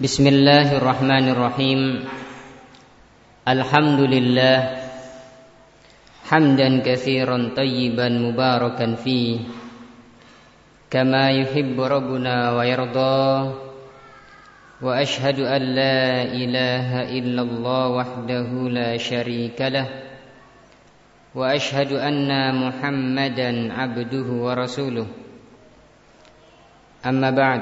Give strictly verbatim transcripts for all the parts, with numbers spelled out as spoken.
Bismillahirrahmanirrahim. Alhamdulillah hamdan katsiran tayyiban mubarakan fi kama yuhibbu rabbuna wa yarda. Wa ashhadu an la ilaha illallah wahdahu la syarika lah. Wa ashhadu anna Muhammadan abduhu wa rasuluh. Amma ba'd.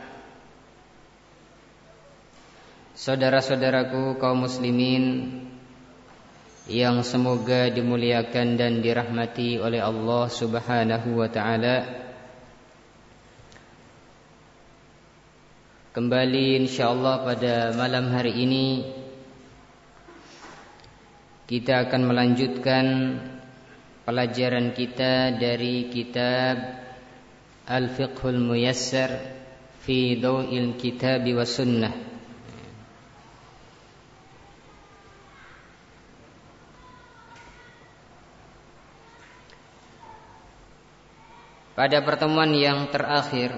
Saudara-saudaraku kaum muslimin yang semoga dimuliakan dan dirahmati oleh Allah Subhanahu wa taala. Kembali insyaallah pada malam hari ini kita akan melanjutkan pelajaran kita dari kitab Al-Fiqhul Muyassar fi Daw'il Kitab wa Sunnah. Pada pertemuan yang terakhir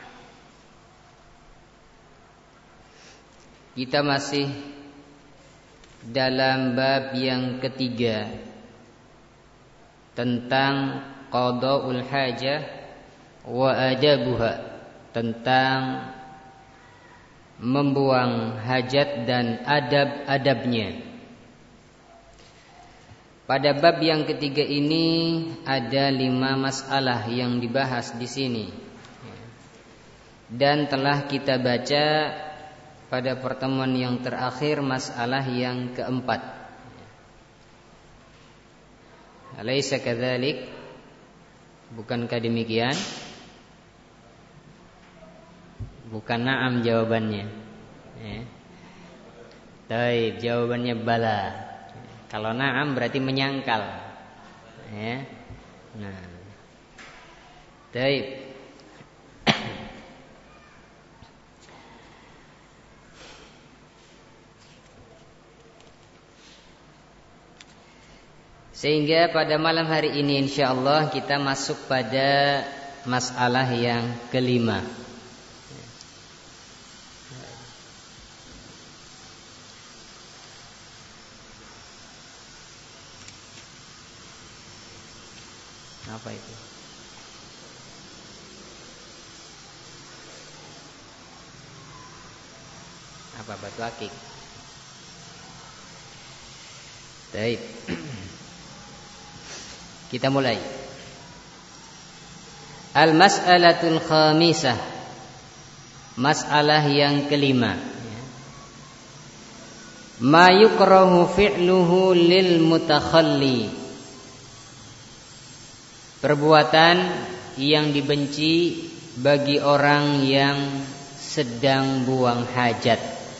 kita masih dalam bab yang ketiga tentang qada'ul hajah wa adabuha, tentang membuang hajat dan adab-adabnya. Pada bab yang ketiga ini ada lima masalah yang dibahas di sini, dan telah kita baca pada pertemuan yang terakhir masalah yang keempat. Alaysa kadzalik? Bukankah demikian? Bukan na'am jawabannya. Ya. Baik, jawabannya bala. Kalau na'am berarti menyangkal. Ya. Nah. Baik. Sehingga pada malam hari ini insyaallah kita masuk pada masalah yang kelima. Apa itu? Apa batu akik? Baik. Kita mulai. Al-mas'alatul khamisah. Masalah yang kelima. Ma yukrahu fi'luhu lil mutakhalli. Perbuatan yang dibenci bagi orang yang sedang buang hajat.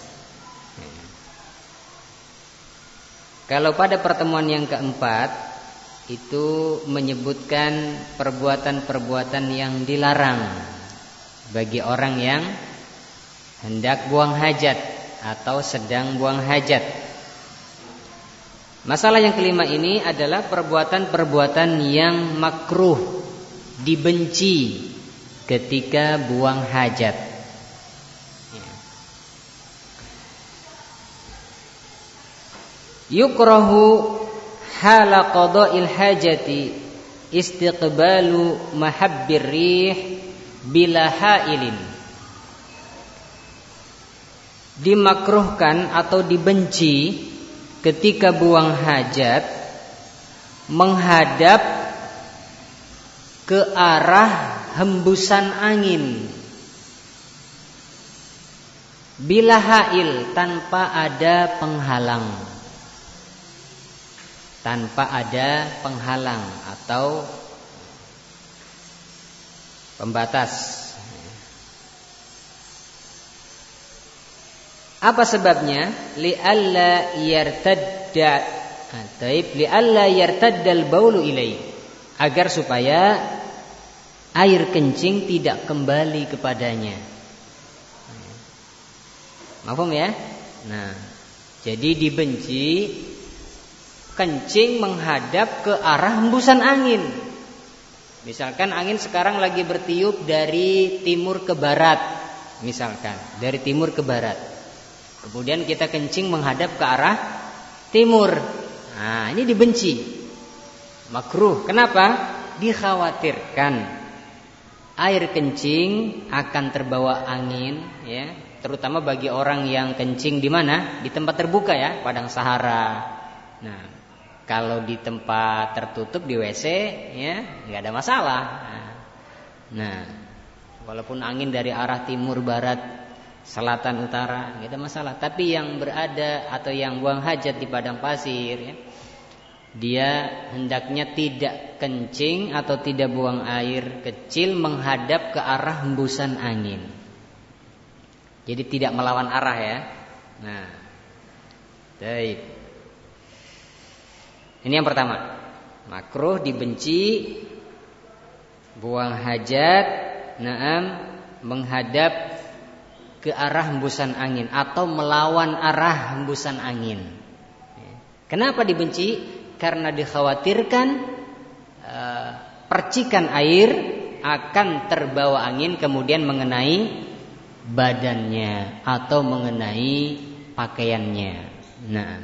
Kalau pada pertemuan yang keempat itu menyebutkan perbuatan-perbuatan yang dilarang bagi orang yang hendak buang hajat atau sedang buang hajat. Masalah yang kelima ini adalah perbuatan-perbuatan yang makruh, dibenci ketika buang hajat. Yukrahu hala qada'il hajati istiqbalu mahabbir rih bila hailin. Dimakruhkan atau dibenci ketika buang hajat menghadap ke arah hembusan angin bila hail, tanpa ada penghalang. Tanpa ada penghalang atau pembatas. Apa sebabnya? Li'alla yartadda taib li'alla yartaddal baulu ilai, agar supaya air kencing tidak kembali kepadanya. Paham ya? Nah, jadi dibenci kencing menghadap ke arah hembusan angin. Misalkan angin sekarang lagi bertiup dari timur ke barat, misalkan dari timur ke barat. Kemudian kita kencing menghadap ke arah timur. Nah, ini dibenci. Makruh. Kenapa? Dikhawatirkan air kencing akan terbawa angin, ya, terutama bagi orang yang kencing di mana? Di tempat terbuka, ya, padang sahara. Nah, kalau di tempat tertutup di W C, ya, nggak ada masalah. Nah, walaupun angin dari arah timur, barat, selatan, utara, nggak ada masalah. Tapi yang berada atau yang buang hajat di padang pasir, ya, dia hendaknya tidak kencing atau tidak buang air kecil menghadap ke arah hembusan angin. Jadi tidak melawan arah, ya. Nah, baik. Ini yang pertama. Makruh, dibenci buang hajat, naam, menghadap ke arah hembusan angin atau melawan arah hembusan angin. Kenapa dibenci? Karena dikhawatirkan e, percikan air akan terbawa angin kemudian mengenai badannya atau mengenai pakaiannya. Nah,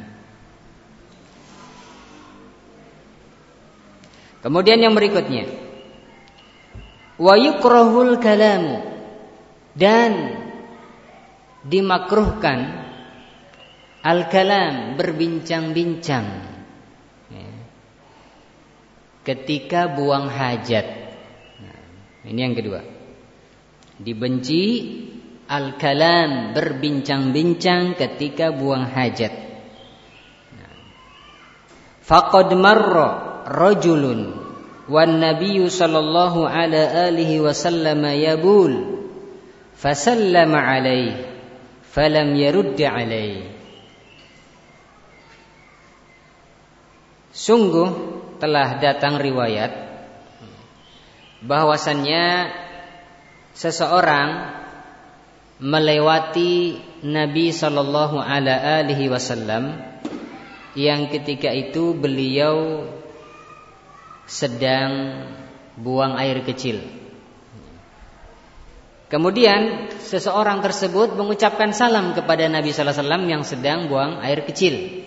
kemudian yang berikutnya, wa yukrahul kalamu, dan dimakruhkan al-kalam, berbincang-bincang, ya, ketika buang hajat. Nah, ini yang kedua. Dibenci al-kalam, berbincang-bincang ketika buang hajat. Nah, faqad marra rajulun wan nabiyyu sallallahu ala alihi wasallam yabul fasallama alaihi falam yaruddi alaihi. Sungguh telah datang riwayat bahwasannya seseorang melewati Nabi sallallahu alaihi wasallam yang ketika itu beliau sedang buang air kecil. Kemudian seseorang tersebut mengucapkan salam kepada Nabi sallallahu alaihi wasallam yang sedang buang air kecil.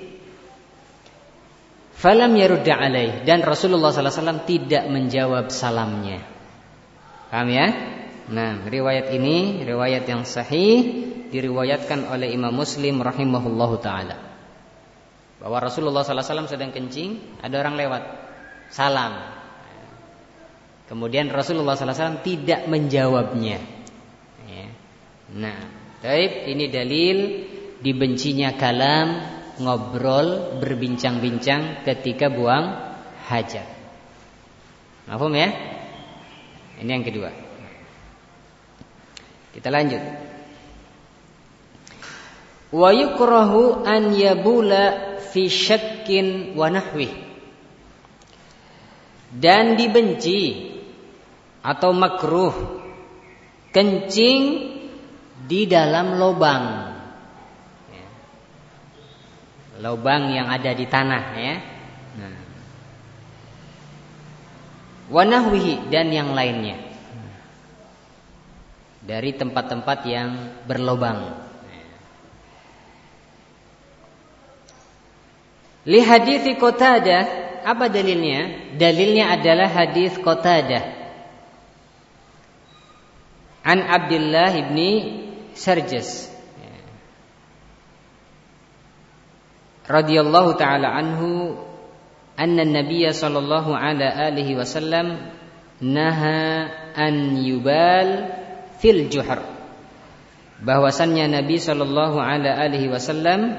Falam yarudda alaih, dan Rasulullah sallallahu alaihi wasallam tidak menjawab salamnya. Paham, ya? Nah, riwayat ini riwayat yang sahih, diriwayatkan oleh Imam Muslim rahimahullahu taala. Bahwa Rasulullah sallallahu alaihi wasallam sedang kencing, ada orang lewat, salam. Kemudian Rasulullah sallallahu alaihi wasallam tidak menjawabnya. Nah, baik, ini dalil dibencinya kalam, ngobrol, berbincang-bincang ketika buang hajat. Paham, ya? Ini yang kedua. Kita lanjut. Wa yukrahu an yabula fi syakkin wa nahwih. Dan dibenci atau makruh kencing di dalam lubang, lubang yang ada di tanah, ya. Nah, wa nahwihi, dan yang lainnya dari tempat-tempat yang berlubang. Li hadits Qatadah, apa dalilnya? Dalilnya adalah hadis Qatadah an Abdullah ibni Sarjas radhiyallahu taala anhu anna an-nabiy sallallahu ala alihi wasallam naha an yubal fil juhar, bahwasannya Nabi sallallahu ala alihi wasallam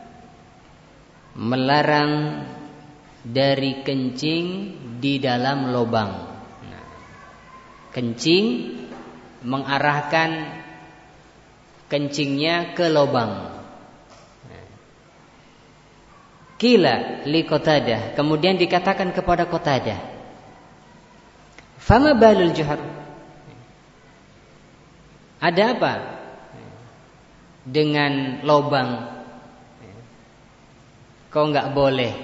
melarang dari kencing di dalam lubang. Nah, kencing mengarahkan kencingnya ke lubang. Qila li Qatadah, kemudian dikatakan kepada Qatadah, fama balul juhar, ada apa dengan lubang? Kau enggak boleh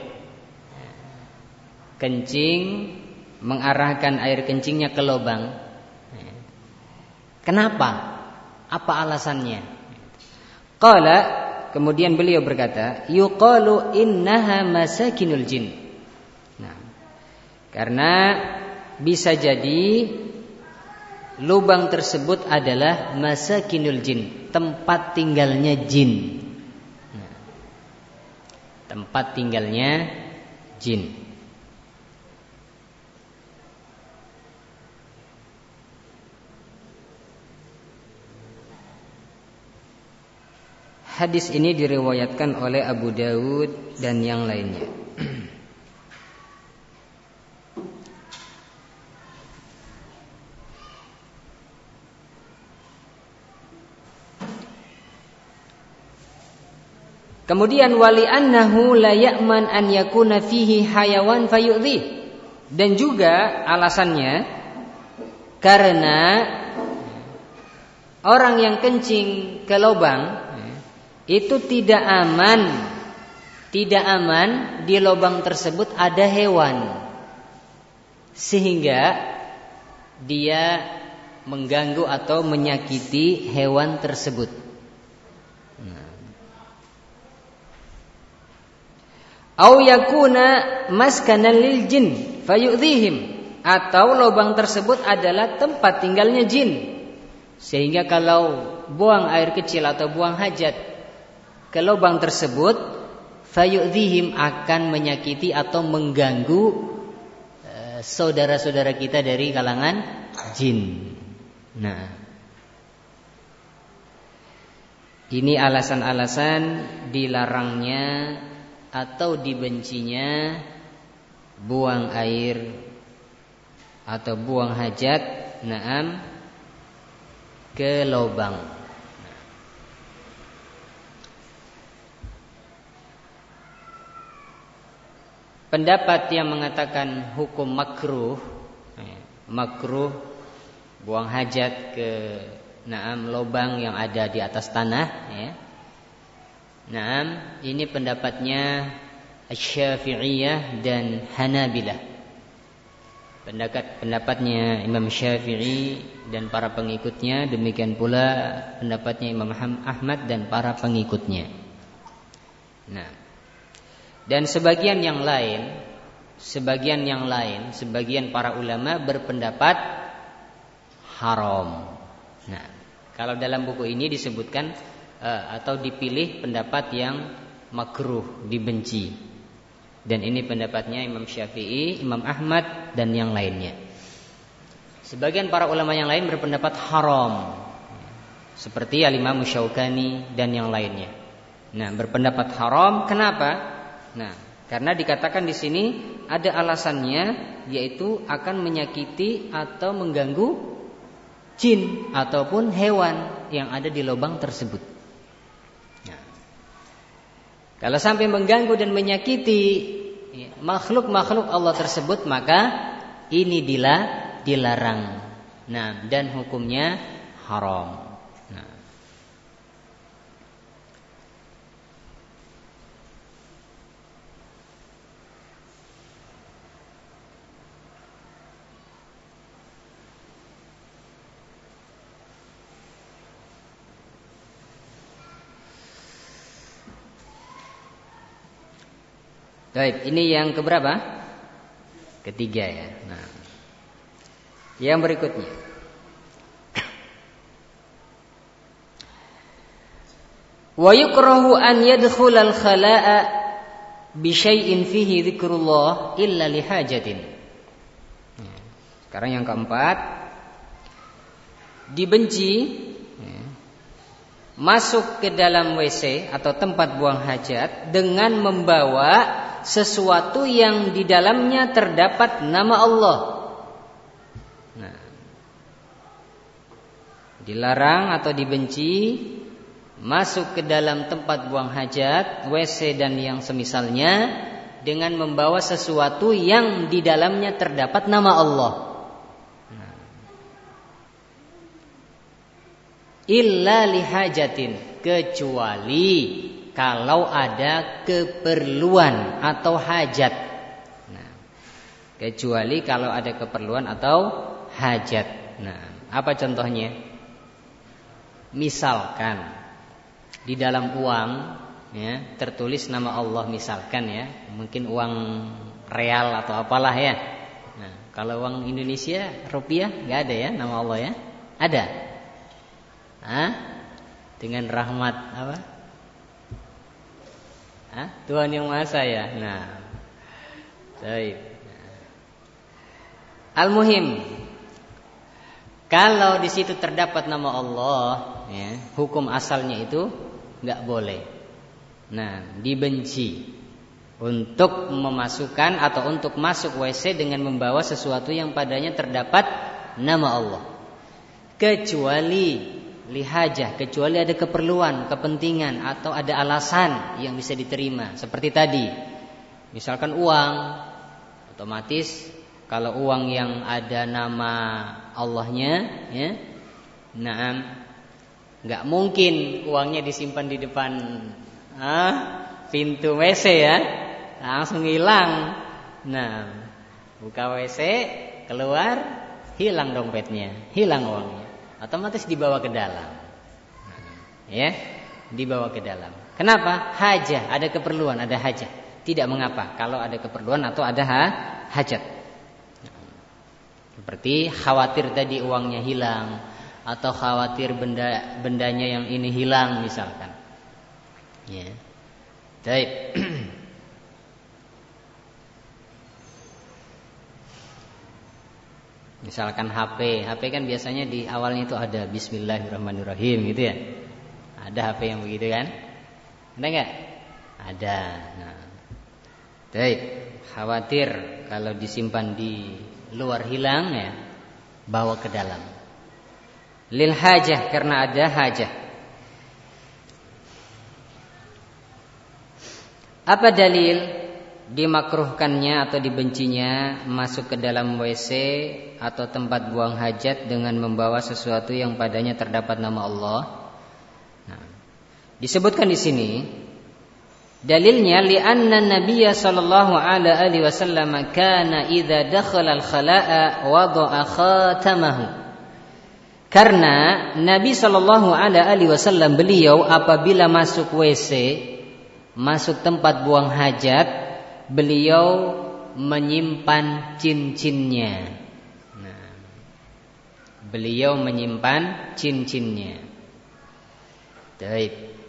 kencing mengarahkan air kencingnya ke lubang. Kenapa? Apa alasannya? Qala, kemudian beliau berkata, yuqalu innaha masakinul jin. Nah, karena bisa jadi lubang tersebut adalah masakinul jin, tempat tinggalnya jin. Nah, tempat tinggalnya jin. Hadis ini diriwayatkan oleh Abu Dawud dan yang lainnya. Kemudian wali annahu la ya'man an yakuna fihi hayawan fayu'dhi. Dan juga alasannya karena orang yang kencing ke lubang itu tidak aman, tidak aman di lubang tersebut ada hewan, sehingga dia mengganggu atau menyakiti hewan tersebut. Au yakuna maskanan lil jin fayu'dhihim, atau lubang tersebut adalah tempat tinggalnya jin, sehingga kalau buang air kecil atau buang hajat ke lubang tersebut, fayu'dhihim, akan menyakiti atau mengganggu e, saudara-saudara kita dari kalangan jin. Nah, ini alasan-alasan dilarangnya atau dibencinya buang air atau buang hajat, naam, ke lubang. Pendapat yang mengatakan hukum makruh, makruh buang hajat ke naam lubang yang ada di atas tanah, ya. Naam, ini pendapatnya Asy-Syafi'iyah dan Hanabilah. Pendapat pendapatnya Imam Syafi'i dan para pengikutnya, demikian pula pendapatnya Imam Ahmad dan para pengikutnya. Nah, dan sebagian yang lain, sebagian yang lain, sebagian para ulama berpendapat haram. Nah, kalau dalam buku ini disebutkan uh, atau dipilih pendapat yang makruh, dibenci. Dan ini pendapatnya Imam Syafi'i, Imam Ahmad dan yang lainnya. Sebagian para ulama yang lain berpendapat haram, seperti Al-Imam Syaukani dan yang lainnya. Nah, berpendapat haram, kenapa? Nah, karena dikatakan di sini ada alasannya, yaitu akan menyakiti atau mengganggu jin ataupun hewan yang ada di lubang tersebut. Nah, kalau sampai mengganggu dan menyakiti ya, makhluk-makhluk Allah tersebut, maka ini dilarang. Nah, dan hukumnya haram. Baik, ini yang keberapa? Ketiga ya. Nah, yang berikutnya. Wa yukrahu an yadkhulal khala'a bi syai'in fihi dzikrullah illa li hajatin. Sekarang yang keempat, dibenci masuk ke dalam W C atau tempat buang hajat dengan membawa sesuatu yang di dalamnya terdapat nama Allah. Nah, dilarang atau dibenci masuk ke dalam tempat buang hajat, W C dan yang semisalnya dengan membawa sesuatu yang di dalamnya terdapat nama Allah. Nah, illa lihajatin, kecuali kalau ada keperluan atau hajat. Nah, kecuali kalau ada keperluan atau hajat. Nah, apa contohnya? Misalkan di dalam uang ya tertulis nama Allah misalkan ya, mungkin uang real atau apalah ya. Nah, kalau uang Indonesia rupiah nggak ada ya nama Allah ya? Ada? Hah? Dengan rahmat apa? Hah? Tuhan yang Maha Esa ya. Nah, baik. Al-muhim, kalau di situ terdapat nama Allah, ya, hukum asalnya itu nggak boleh. Nah, dibenci untuk memasukkan atau untuk masuk W C dengan membawa sesuatu yang padanya terdapat nama Allah. Kecuali lihajah, kecuali ada keperluan, kepentingan atau ada alasan yang bisa diterima. Seperti tadi, misalkan uang, otomatis kalau uang yang ada nama Allahnya, ya, nah, nggak mungkin uangnya disimpan di depan ah, pintu W C ya, langsung hilang. Nah, buka W C, keluar, hilang dompetnya, hilang uangnya, otomatis dibawa ke dalam, ya, dibawa ke dalam. Kenapa? Hajah, ada keperluan, ada hajat. Tidak mengapa kalau ada keperluan atau ada ha, hajat. Seperti khawatir tadi uangnya hilang, atau khawatir benda bendanya yang ini hilang misalkan. Ya. Baik. Misalkan H P, H P kan biasanya di awalnya itu ada Bismillahirrahmanirrahim gitu ya. Ada H P yang begitu kan? Ada enggak? Ada. Nah. Baik. Khawatir kalau disimpan di luar hilang ya, bawa ke dalam. Lil hajah, karena ada hajah. Apa dalil dimakruhkannya atau dibencinya masuk ke dalam W C atau tempat buang hajat dengan membawa sesuatu yang padanya terdapat nama Allah? Nah, disebutkan di sini dalilnya li'anna Nabiya sallallahu alaihi wasallam kana idza dakhala al-khala'a wada'a khatamahu. Karena Nabi sallallahu alaihi wasallam beliau apabila masuk W C, masuk tempat buang hajat, beliau menyimpan cincinnya. Nah, beliau menyimpan cincinnya. Baik.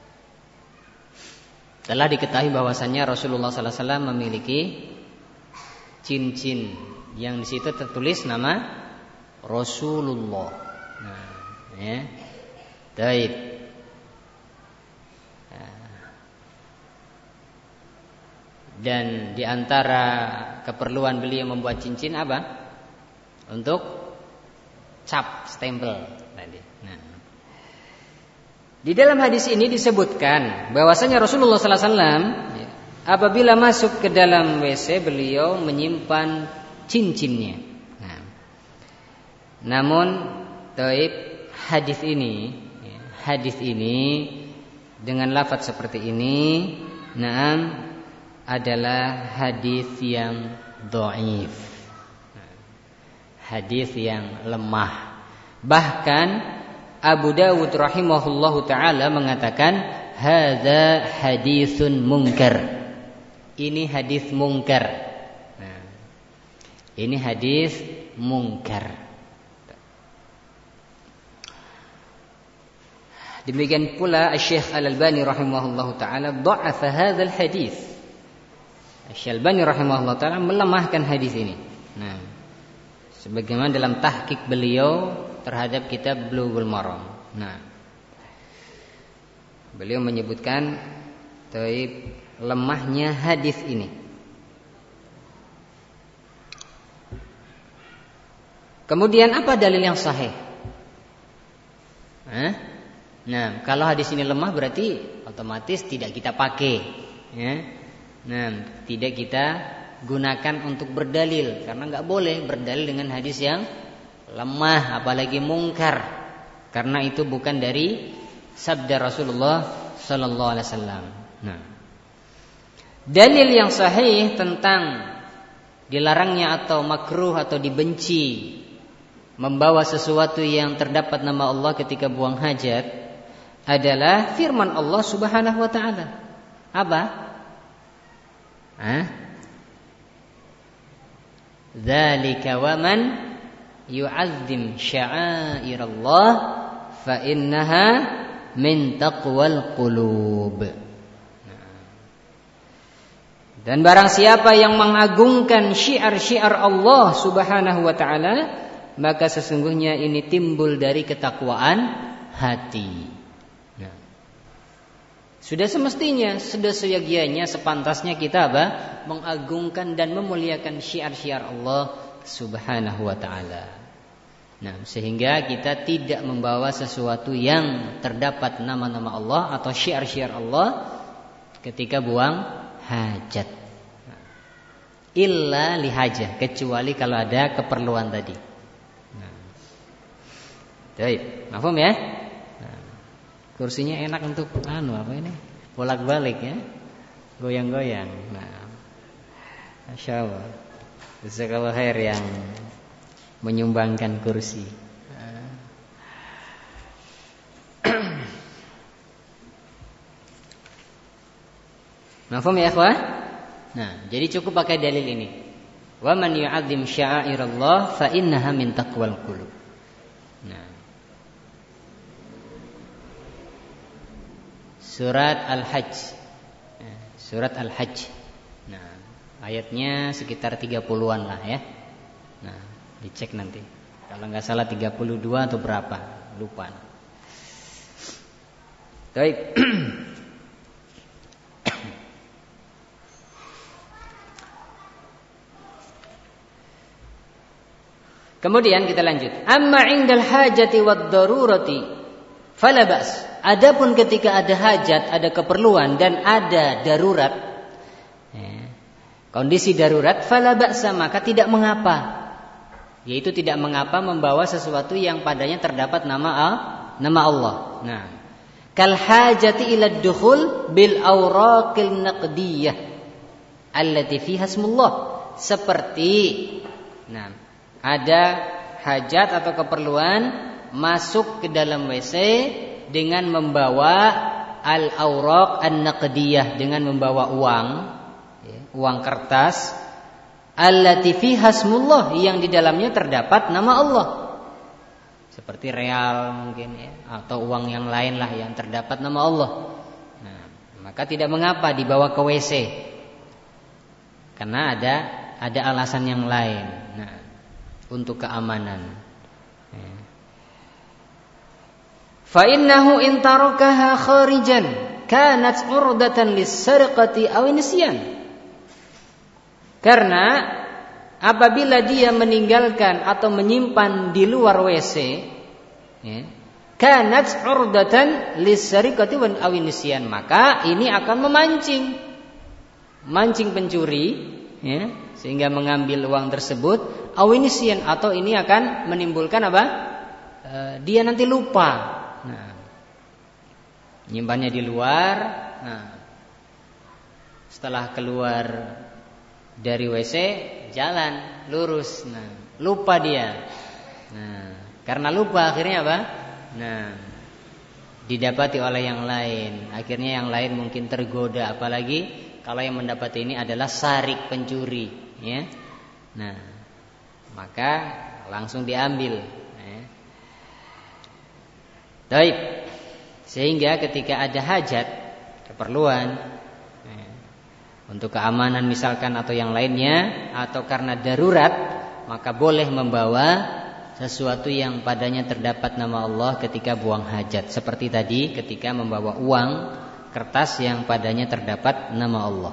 Telah diketahui bahwasannya Rasulullah sallallahu alaihi wasallam memiliki cincin yang di situ tertulis nama Rasulullah. Nah, ya. Baik. Dan di antara keperluan beliau membuat cincin apa? Untuk cap, stempel tadi. Nah, di dalam hadis ini disebutkan bahwasanya Rasulullah sallallahu alaihi wasallam apabila masuk ke dalam W C beliau menyimpan cincinnya. Nah, namun taib hadis ini, hadis ini dengan lafaz seperti ini, naam, adalah hadis yang dhaif, hadis yang lemah. Bahkan Abu Dawud rahimahullahu taala mengatakan hadza hadisun munkar. Ini hadis munkar. Nah, ini hadis munkar. Demikian pula Syekh Al-Albani rahimahullahu taala dha'afa hadzal hadis. Syekh Al-Albani rahimahullahu taala melemahkan hadis ini. Nah, sebagaimana dalam tahqiq beliau terhadap kitab Bulughul Maram. Nah, beliau menyebutkan taib lemahnya hadis ini. Kemudian apa dalil yang sahih? Hah? Nah, kalau hadis ini lemah berarti otomatis tidak kita pakai, ya. Nah, tidak kita gunakan untuk berdalil, karena nggak boleh berdalil dengan hadis yang lemah, apalagi mungkar, karena itu bukan dari sabda Rasulullah Sallallahu Alaihi Wasallam. Nah, dalil yang sahih tentang dilarangnya atau makruh atau dibenci membawa sesuatu yang terdapat nama Allah ketika buang hajat adalah firman Allah Subhanahu wa taala. Apa? Hah? Dzalika wa man yu'azzim sya'airallah fa innaha min taqwal qulub. Dan barang siapa yang mengagungkan syiar-syiar Allah Subhanahu wa taala, maka sesungguhnya ini timbul dari ketakwaan hati. Nah, sudah semestinya, sudah seyogianya, sepantasnya kita apa? Mengagungkan dan memuliakan syiar-syiar Allah Subhanahu wa taala. Nah, sehingga kita tidak membawa sesuatu yang terdapat nama-nama Allah atau syiar-syiar Allah ketika buang hajat. Illa lihajah, kecuali kalau ada keperluan tadi. Nah. Baik, mafhum ya? Nah. Kursinya enak untuk anu apa ini? Bolak-balik ya. Goyang-goyang. Nah. Masyaallah. Jazakallahu khair yang menyumbangkan kursi. Mafhum ya ikhwah? Nah, jadi cukup pakai dalil ini. Wa man yu'azzim sya'airallah fa innaha min taqwal qulub. Nah. Surat Al-Hajj. Surat Al-Hajj. Nah, ayatnya sekitar tiga puluhan lah ya. Nah, dicek nanti. Kalau enggak salah tiga puluh dua atau berapa? Lupa. Baik. Kemudian kita lanjut. Amma indal hajati wad darurati fala ba's. Adapun ketika ada hajat, ada keperluan dan ada darurat, ya, kondisi darurat, fala ba'sa, maka tidak mengapa. Yaitu tidak mengapa membawa sesuatu yang padanya terdapat nama nama Allah. Nah, kal hajati ila dukhul bil awraqil naqdiyah allati fiha ismullah. Seperti nah ada hajat atau keperluan masuk ke dalam W C dengan membawa al-awraq an-naqdiyah, dengan membawa uang, ya, uang kertas, allati fiha ismullah, yang di dalamnya terdapat nama Allah. Seperti real mungkin ya, atau uang yang lain lah yang terdapat nama Allah. Nah, maka tidak mengapa dibawa ke W C. Karena ada ada alasan yang lain. Nah, untuk keamanan. Fa innahu in tarakaha kharijan kanat urdatan lis-sarqati aw nisyan. Karena apabila dia meninggalkan atau menyimpan di luar W C, ya, kanat urdatan lis-sarqati aw nisyan, maka ini akan memancing mancing pencuri, ya, sehingga mengambil uang tersebut, awinisyan, atau ini akan menimbulkan apa? E, dia nanti lupa. Nah, nyimpannya di luar. Nah, setelah keluar dari W C, jalan lurus. Nah, lupa dia. Nah, karena lupa akhirnya apa? Nah, didapati oleh yang lain. Akhirnya yang lain mungkin tergoda, apalagi kalau yang mendapat ini adalah sarik, pencuri, ya. Nah, maka langsung diambil, ya. Baik. Sehingga ketika ada hajat, keperluan, ya, untuk keamanan misalkan atau yang lainnya, atau karena darurat, maka boleh membawa sesuatu yang padanya terdapat nama Allah ketika buang hajat. Seperti tadi ketika membawa uang kertas yang padanya terdapat nama Allah.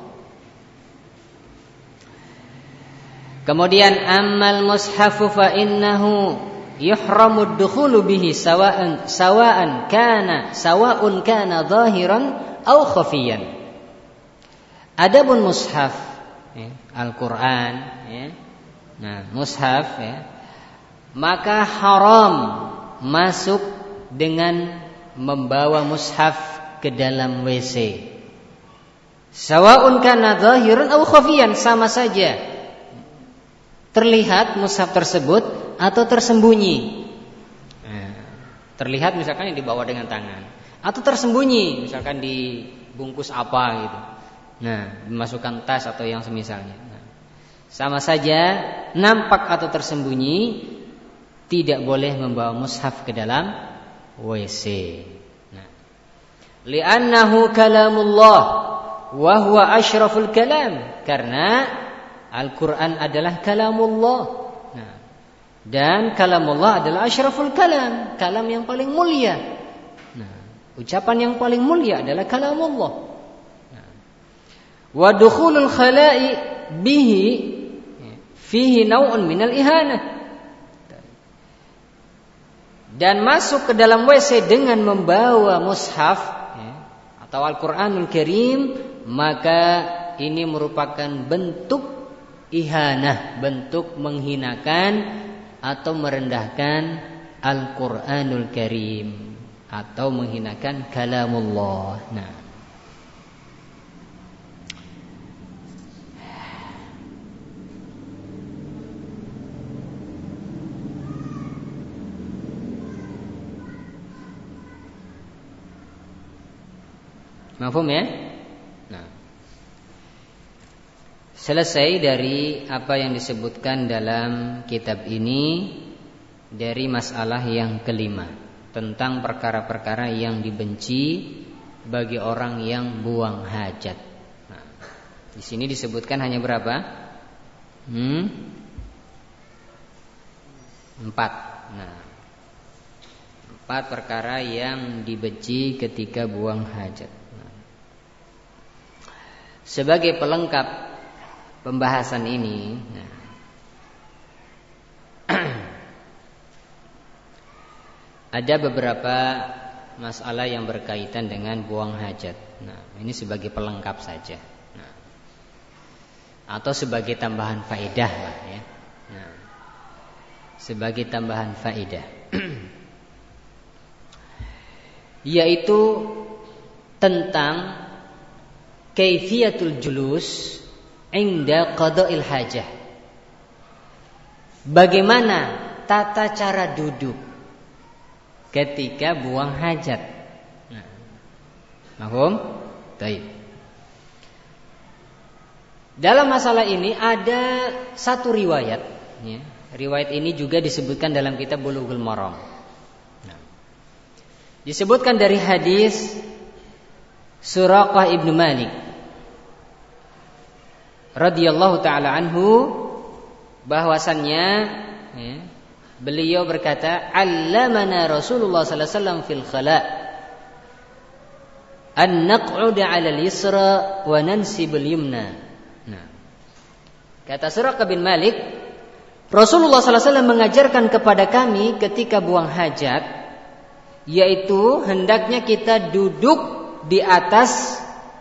Kemudian ammal mushafu fa innahu yuhramu ad-dukhulu bihi sawa'an sawa'an kana sawa'un kana zahiran aw khafiyan. Adapun mushaf, ya, Al-Qur'an, ya. Nah, mushaf, ya, maka haram masuk dengan membawa mushaf ke dalam W C. Sawa'un kana zahiran aw khafiyan, sama saja terlihat mushaf tersebut atau tersembunyi. Nah, terlihat misalkan yang dibawa dengan tangan, atau tersembunyi, misalkan dibungkus apa gitu. Nah, dimasukkan tas atau yang semisalnya. Nah, sama saja nampak atau tersembunyi, tidak boleh membawa mushaf ke dalam W C. Nah, li'annahu kalamullah wa huwa asyraful kalam, karena Al-Quran adalah kalamullah. Nah, dan kalamullah adalah asyraful kalam, kalam yang paling mulia. Ucapan yang paling mulia adalah kalamullah. Wa dukhulul khala'i bihi fihi naw'un minal ihanah. Dan masuk ke dalam W C dengan membawa mushaf atau Al-Qur'anul Karim, maka ini merupakan bentuk ihanah, bentuk menghinakan atau merendahkan Al-Qur'anul Karim, atau menghinakan kalamullah. Nah, mafhum ya? Nah, selesai dari apa yang disebutkan dalam kitab ini dari masalah yang kelima, tentang perkara-perkara yang dibenci bagi orang yang buang hajat. Nah, di sini disebutkan hanya berapa? Hmm? Empat. Nah, empat perkara yang dibenci ketika buang hajat. Nah, sebagai pelengkap pembahasan ini, nah, ada beberapa masalah yang berkaitan dengan buang hajat. Nah, ini sebagai pelengkap saja. Nah, atau sebagai tambahan faedah lah ya. Nah, sebagai tambahan faedah, yaitu tentang kaifiyatul julus inda qada'il hajah. Bagaimana tata cara duduk ketika buang hajat. Nah, mahum? Baik. Dalam masalah ini ada satu riwayat. Ya. Riwayat ini juga disebutkan dalam kitab Bulughul Maram. Nah, disebutkan dari hadis Suraqah ibnu Malik radhiyallahu taala anhu, bahwasannya ya, beliau berkata, "Allamana Rasulullah sallallahu alaihi wasallam fil khala' an naq'uda 'ala al-yusra wa nansib al-yumna." Nah, kata Suraqah bin Malik, Rasulullah sallallahu alaihi wasallam mengajarkan kepada kami ketika buang hajat, yaitu hendaknya kita duduk di atas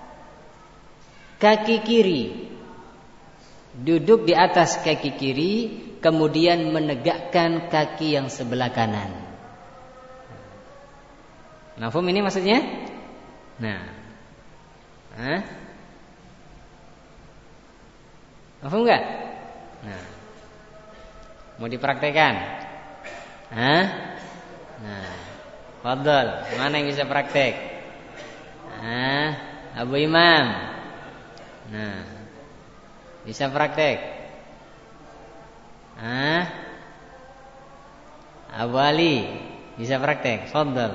kaki kiri. Duduk di atas kaki kiri, kemudian menegakkan kaki yang sebelah kanan. Mafhum ini maksudnya? Nah, Hah? Mafhum enggak? Nah, mau dipraktekkan? Hah? Nah, fadhal, mana yang bisa praktek? Hah? Abu Imam. Nah, bisa praktek? Hah? Abu Ali bisa praktek? Fadhal.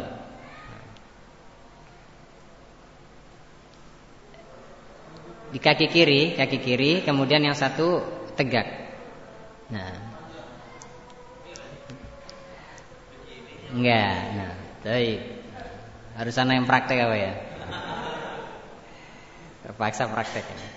Di kaki kiri, kaki kiri, kemudian yang satu tegak. Nah, enggak. Nah, baik. Harus ana yang praktek apa ya? Terpaksa praktek ya.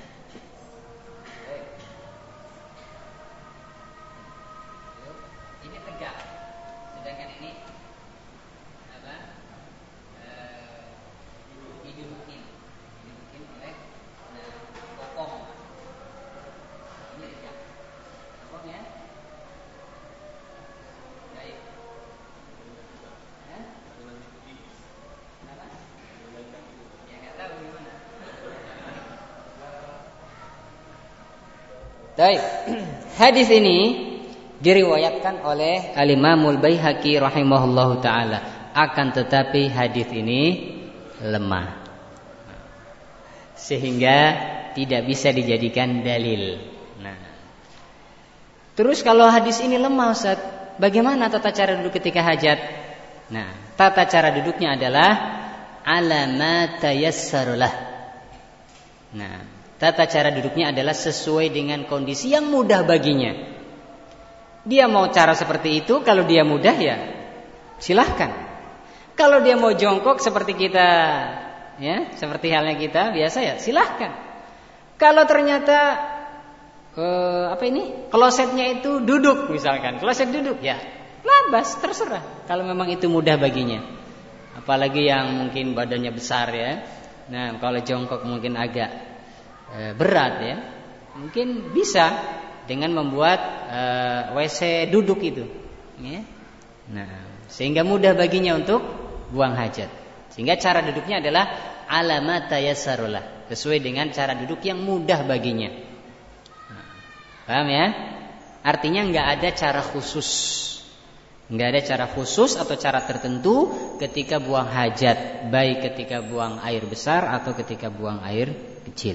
Baik, hadis ini diriwayatkan oleh Al-Imamul Baihaqi rahimahullahu taala. Akan tetapi hadis ini lemah, sehingga tidak bisa dijadikan dalil. Nah, terus kalau hadis ini lemah, Ustaz, bagaimana tata cara duduk ketika hajat? Nah, tata cara duduknya adalah ala ma tayassarulah. Nah, tata cara duduknya adalah sesuai dengan kondisi yang mudah baginya. Dia mau cara seperti itu, kalau dia mudah ya silahkan. Kalau dia mau jongkok seperti kita, ya, seperti halnya kita biasa, ya silahkan. Kalau ternyata eh, apa ini klosetnya itu duduk misalkan, kloset duduk, ya labas, terserah. Kalau memang itu mudah baginya. Apalagi yang mungkin badannya besar, ya. Nah, kalau jongkok mungkin agak e, berat, ya. Mungkin bisa dengan membuat e, W C duduk itu, ya. Nah, sehingga mudah baginya untuk buang hajat. Sehingga cara duduknya adalah ala ma tayassarullah, sesuai dengan cara duduk yang mudah baginya. Nah, paham ya? Artinya enggak ada cara khusus. Enggak ada cara khusus atau cara tertentu ketika buang hajat, baik ketika buang air besar atau ketika buang air kecil.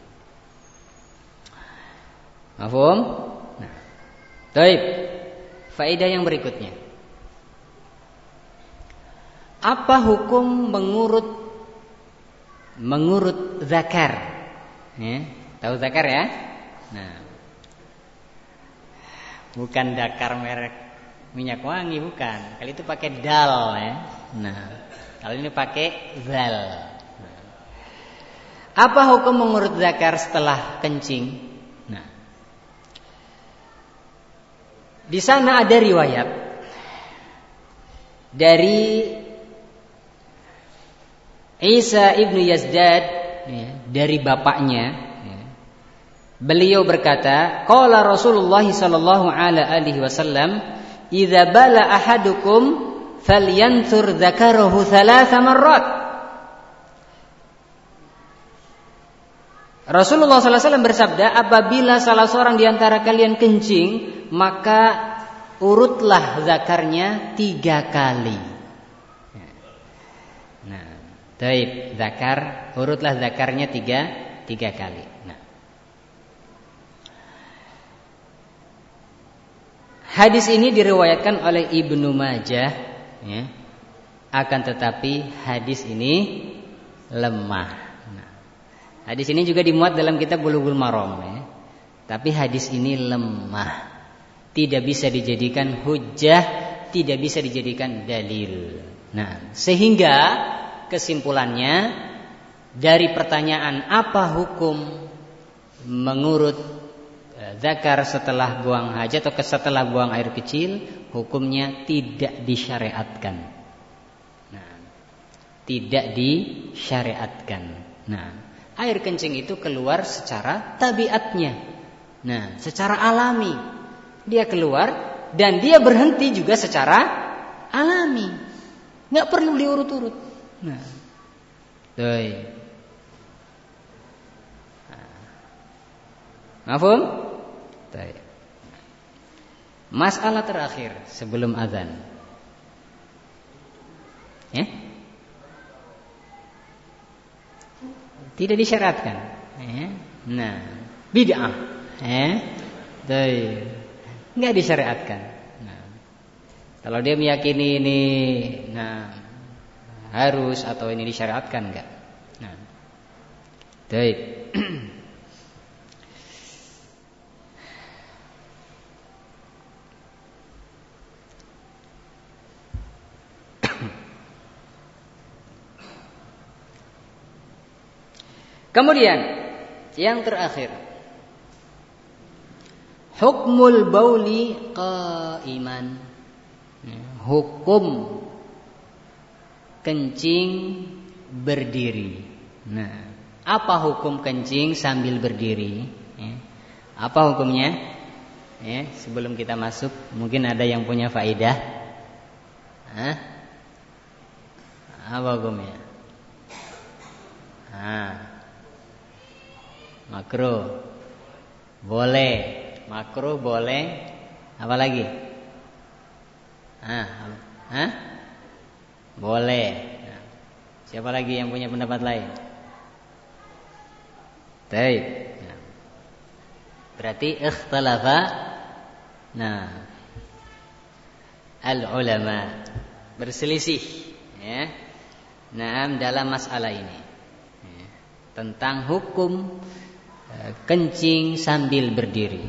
Mafhum? Nah, baik. Faedah yang berikutnya. Apa hukum mengurut mengurut zakar? Ya, tahu zakar ya? Nah, bukan dakar merek minyak wangi, bukan. Kali itu pakai dal, ya. Nah, kalau ini pakai zal. Nah. Apa hukum mengurut zakar setelah kencing? Nah, di sana ada riwayat dari Isa ibnu Yazdad, ya, dari bapaknya, ya. Beliau berkata, qala Rasulullah sallallahu alaihi wasallam, idza bala ahadukum falyanthur dzakarahu thalatha marrat. Rasulullah sallallahu alaihi wasallam bersabda, apabila salah seorang di antara kalian kencing, maka urutlah zakarnya tiga kali. Nah, baik, zakar, urutlah zakarnya tiga tiga kali. Nah, hadis ini diriwayatkan oleh Ibnu Majah, ya. Akan tetapi hadis ini lemah. Nah, hadis ini juga dimuat dalam kitab Bulughul Maram, ya. Tapi hadis ini lemah, tidak bisa dijadikan hujjah, tidak bisa dijadikan dalil. Nah, sehingga kesimpulannya dari pertanyaan apa hukum mengurut zakar setelah buang hajat atau setelah buang air kecil, hukumnya tidak disyariatkan. Nah, tidak disyariatkan. Nah, air kencing itu keluar secara tabiatnya. Nah, secara alami dia keluar dan dia berhenti juga secara alami. Nggak perlu diurut-urut. Nah, baik. Mafhum? Baik. Masalah terakhir sebelum azan. Ya? Tidak disyaratkan. Ya? Nah, bid'ah. Ya? Baik. Enggak disyariatkan. Nah, kalau dia meyakini ini, nah, harus atau ini disyariatkan enggak? Nah, baik. Kemudian yang terakhir, hukmul bauli qaiman. Hukum kencing berdiri. Nah, apa hukum kencing sambil berdiri? Ya. Apa hukumnya? Ya, sebelum kita masuk, mungkin ada yang punya faedah. Hah? Apa hukumnya? Ah. Makruh. Boleh. Makruh boleh. Apa lagi? Hah? Hah? Boleh. Nah. Siapa lagi yang punya pendapat lain? Baik. Nah. Berarti ikhtalafa nah al-ulama berselisih ya. Nah, dalam masalah ini ya, tentang hukum e, kencing sambil berdiri.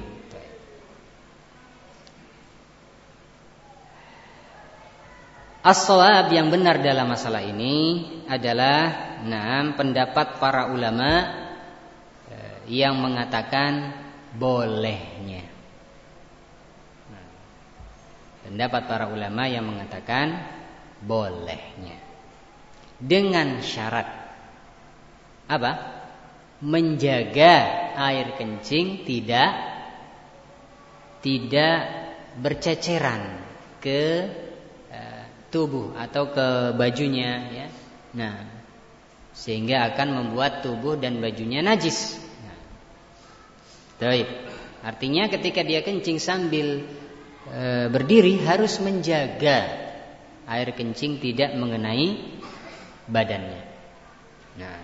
As-shawab yang benar dalam masalah ini adalah nah pendapat para ulama e, yang mengatakan bolehnya. Nah, pendapat para ulama yang mengatakan bolehnya dengan syarat apa? Menjaga air kencing tidak tidak berceceran ke tubuh atau ke bajunya ya. Nah, sehingga akan membuat tubuh dan bajunya najis. Nah, baik. Artinya ketika dia kencing sambil e, berdiri harus menjaga air kencing tidak mengenai badannya. Nah,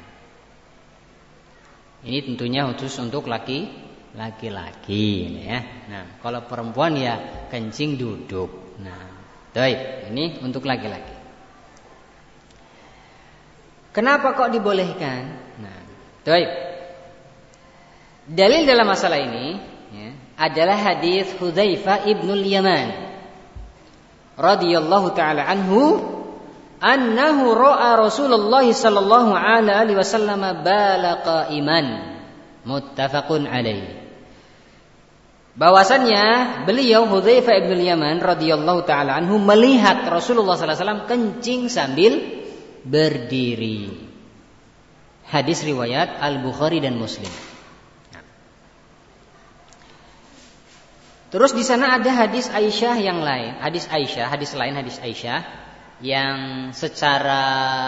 ini tentunya khusus untuk laki laki-laki ya. Nah, kalau perempuan ya kencing duduk. Nah, baik, ini untuk laki-laki. Kenapa kok dibolehkan? Nah, baik. Dalil dalam masalah ini ya, adalah hadis Hudzaifah ibnul Yaman radhiyallahu taala anhu annahu ra'a Rasulullah sallallahu alaihi wasallam bala qa'iman muttafaqun alaihi. Bahwasannya beliau Hudzaifah ibnul Yaman radhiyallahu taala anhu melihat Rasulullah sallallahu alaihi wasallam kencing sambil berdiri. Hadis riwayat Al-Bukhari dan Muslim. Nah. Terus di sana ada hadis Aisyah yang lain, hadis Aisyah, hadis lain hadis Aisyah yang secara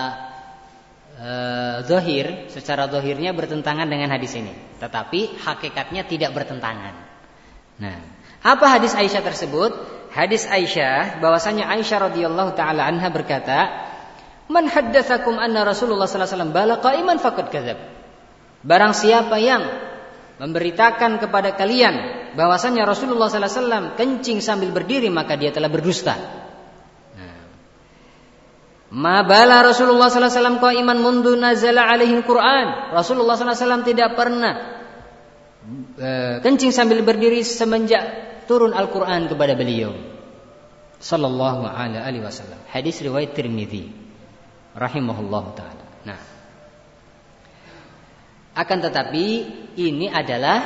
uh, zahir, secara zahirnya bertentangan dengan hadis ini, tetapi hakikatnya tidak bertentangan. Nah, apa hadis Aisyah tersebut? Hadis Aisyah bahwasanya Aisyah radhiyallahu taala anha berkata, "Man haddatsakum anna Rasulullah sallallahu alaihi wasallam bala qa'iman faqad kadzab." Barang siapa yang memberitakan kepada kalian bahwasanya Rasulullah sallallahu alaihi wasallam kencing sambil berdiri, maka dia telah berdusta. Nah, ma bala Rasulullah sallallahu alaihi wasallam qa'iman mundu nazala alaihi Al-Qur'an. Rasulullah sallallahu alaihi wasallam tidak pernah kencing sambil berdiri semenjak turun Al-Quran kepada beliau sallallahu alaihi wasallam. Hadis riwayat Tirmidzi rahimahullahu taala. Nah, akan tetapi ini adalah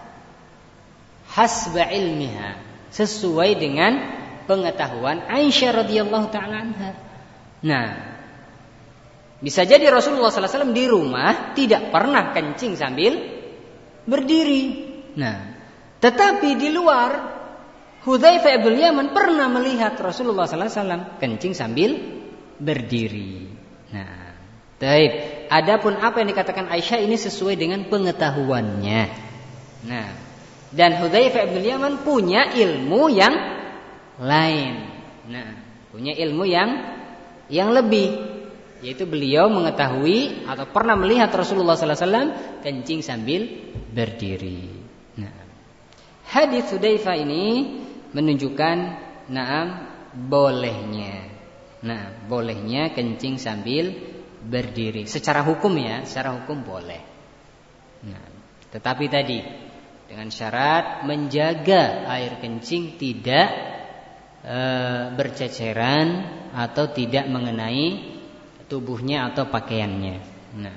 hasba ilmiha, sesuai dengan pengetahuan Aisyah radhiyallahu taala anha. Nah, bisa jadi Rasulullah sallallahu alaihi wasallam di rumah tidak pernah kencing sambil berdiri. Nah, tetapi di luar Hudzaifah ibn Yaman pernah melihat Rasulullah sallallahu alaihi wasallam kencing sambil berdiri. Nah, baik. Adapun apa yang dikatakan Aisyah ini sesuai dengan pengetahuannya. Nah, dan Hudzaifah ibn Yaman punya ilmu yang lain. Nah, punya ilmu yang yang lebih, yaitu beliau mengetahui atau pernah melihat Rasulullah sallallahu alaihi wasallam kencing sambil berdiri. Nah, hadis Hudzaifah ini menunjukkan na'am bolehnya. Nah, bolehnya kencing sambil berdiri. Secara hukum ya, secara hukum boleh. Nah, tetapi tadi dengan syarat menjaga air kencing tidak e, berceceran atau tidak mengenai tubuhnya atau pakaiannya. Nah,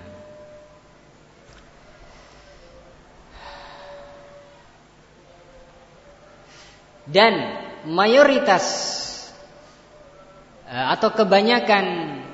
dan mayoritas atau kebanyakan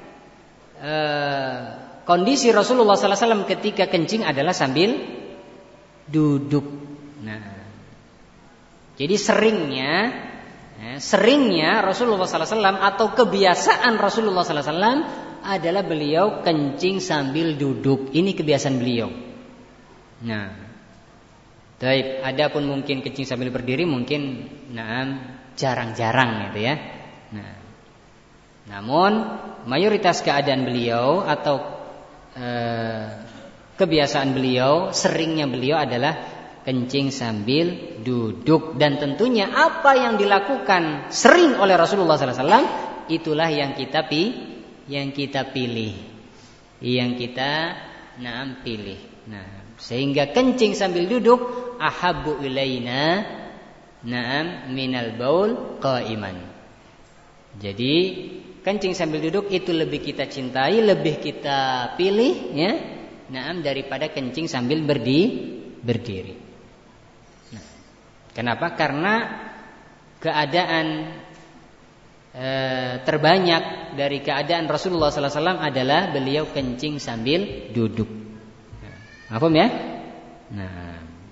eh, kondisi Rasulullah sallallahu alaihi wasallam ketika kencing adalah sambil duduk. Nah, jadi seringnya, eh, seringnya Rasulullah sallallahu alaihi wasallam atau kebiasaan Rasulullah sallallahu alaihi wasallam adalah beliau kencing sambil duduk. Ini kebiasaan beliau. Nah, baik. Adapun mungkin kencing sambil berdiri mungkin, nah, jarang-jarang gitu ya. Nah. Namun mayoritas keadaan beliau atau eh, kebiasaan beliau, seringnya beliau adalah kencing sambil duduk. Dan tentunya apa yang dilakukan sering oleh Rasulullah sallallahu alaihi wasallam, itulah yang kita pi, yang kita pilih, yang kita naam pilih. Nah, sehingga kencing sambil duduk ahabbu ilaina naam minal baul qaiman. Jadi kencing sambil duduk itu lebih kita cintai, lebih kita pilih, ya, naam, daripada kencing sambil berdi, berdiri. Nah, kenapa? Karena keadaan e, terbanyak dari keadaan Rasulullah sallallahu alaihi wasallam adalah beliau kencing sambil duduk. Nah, paham ya? Nah,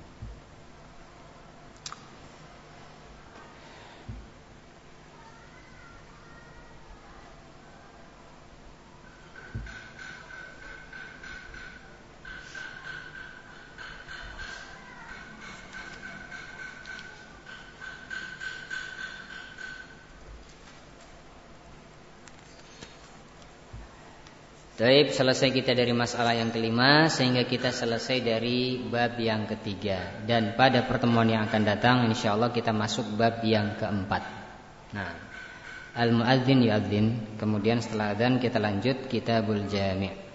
baik, selesai kita dari masalah yang kelima, sehingga kita selesai dari bab yang ketiga. Dan pada pertemuan yang akan datang insyaallah kita masuk bab yang keempat. Nah, al-muadzin yu'adzin. Kemudian setelah adzan kita lanjut kitabul jami'.